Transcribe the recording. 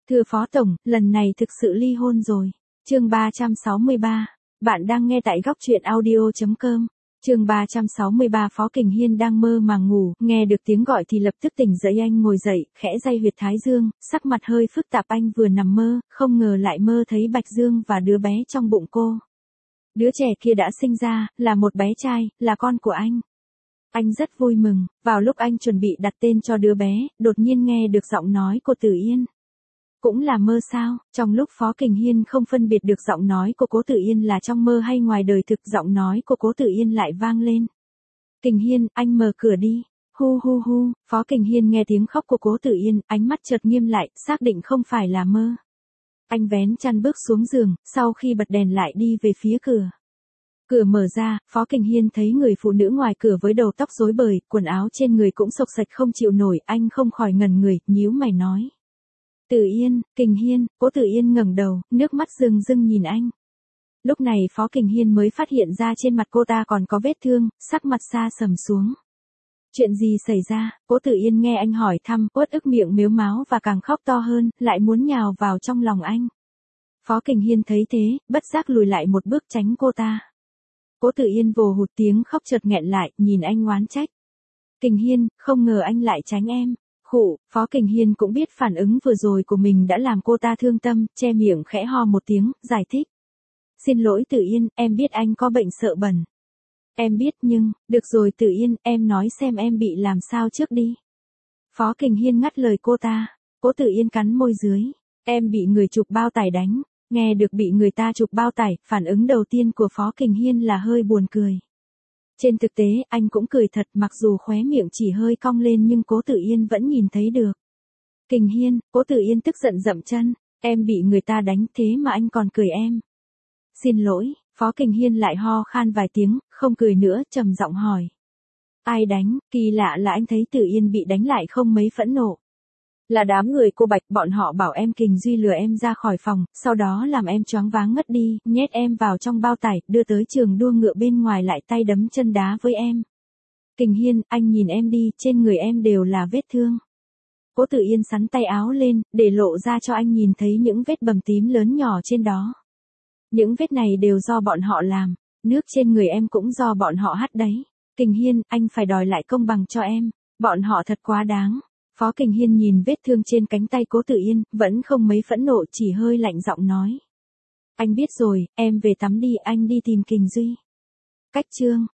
Thưa Phó Tổng, lần này thực sự ly hôn rồi. Chương 363. Bạn đang nghe tại góc truyện audio.com. Chương 363. Phó Kình Hiên đang mơ màng ngủ, nghe được tiếng gọi thì lập tức tỉnh dậy. Anh ngồi dậy, khẽ day huyệt thái dương, sắc mặt hơi phức tạp. Anh vừa nằm mơ, không ngờ lại mơ thấy Bạch Dương và đứa bé trong bụng cô. Đứa trẻ kia đã sinh ra, là một bé trai, là con của anh. Anh rất vui mừng, vào lúc anh chuẩn bị đặt tên cho đứa bé, đột nhiên nghe được giọng nói của Tử Yên. Cũng là mơ sao? Trong lúc Phó Kình Hiên không phân biệt được giọng nói của Cố Tử Yên là trong mơ hay ngoài đời thực, giọng nói của Cố Tử Yên lại vang lên. Kình Hiên, anh mở cửa đi. Hu hu hu, Phó Kình Hiên nghe tiếng khóc của Cố Tử Yên, ánh mắt chợt nghiêm lại, xác định không phải là mơ. Anh vén chăn bước xuống giường, sau khi bật đèn lại đi về phía cửa. Cửa mở ra, Phó Kình Hiên thấy người phụ nữ ngoài cửa với đầu tóc rối bời, quần áo trên người cũng xộc xệch không chịu nổi, anh không khỏi ngẩn người, nhíu mày nói. Tử Yên, Kình Hiên. Cố Tử Yên ngẩng đầu, nước mắt rưng rưng nhìn anh. Lúc này Phó Kình Hiên mới phát hiện ra trên mặt cô ta còn có vết thương, sắc mặt xa sầm xuống. Chuyện gì xảy ra? Cố Tử Yên nghe anh hỏi thăm, uất ức miệng mếu máo và càng khóc to hơn, lại muốn nhào vào trong lòng anh. Phó Kình Hiên thấy thế, bất giác lùi lại một bước tránh cô ta. Cố Tử Yên vồ hụt tiếng khóc chợt nghẹn lại, nhìn anh oán trách. Kình Hiên, không ngờ anh lại tránh em. Khụ, Phó Kình Hiên cũng biết phản ứng vừa rồi của mình đã làm cô ta thương tâm, che miệng khẽ ho một tiếng, giải thích. Xin lỗi Tử Yên, em biết anh có bệnh sợ bẩn. Em biết nhưng, được rồi Tử Yên, em nói xem em bị làm sao trước đi. Phó Kình Hiên ngắt lời cô ta. Cố Tử Yên cắn môi dưới. Em bị người chụp bao tải đánh. Nghe được bị người ta chụp bao tải, phản ứng đầu tiên của Phó Kình Hiên là hơi buồn cười. Trên thực tế, anh cũng cười thật, mặc dù khóe miệng chỉ hơi cong lên nhưng Cố Tử Yên vẫn nhìn thấy được. Kình Hiên, Cố Tử Yên tức giận dậm chân, em bị người ta đánh thế mà anh còn cười em. Xin lỗi, Phó Kình Hiên lại ho khan vài tiếng, không cười nữa, trầm giọng hỏi. Ai đánh? Kỳ lạ là anh thấy Tử Yên bị đánh lại không mấy phẫn nộ. Là đám người cô Bạch, bọn họ bảo em Kình Duy lừa em ra khỏi phòng, sau đó làm em choáng váng ngất đi, nhét em vào trong bao tải, đưa tới trường đua ngựa bên ngoài lại tay đấm chân đá với em. Kình Hiên, anh nhìn em đi, trên người em đều là vết thương. Cố Tử Yên sắn tay áo lên, để lộ ra cho anh nhìn thấy những vết bầm tím lớn nhỏ trên đó. Những vết này đều do bọn họ làm, nước trên người em cũng do bọn họ hắt đấy. Kình Hiên, anh phải đòi lại công bằng cho em, bọn họ thật quá đáng. Phó Kình Hiên nhìn vết thương trên cánh tay Cố Tử Yên, vẫn không mấy phẫn nộ, chỉ hơi lạnh giọng nói. Anh biết rồi, em về tắm đi, anh đi tìm Kình Duy. Cách chương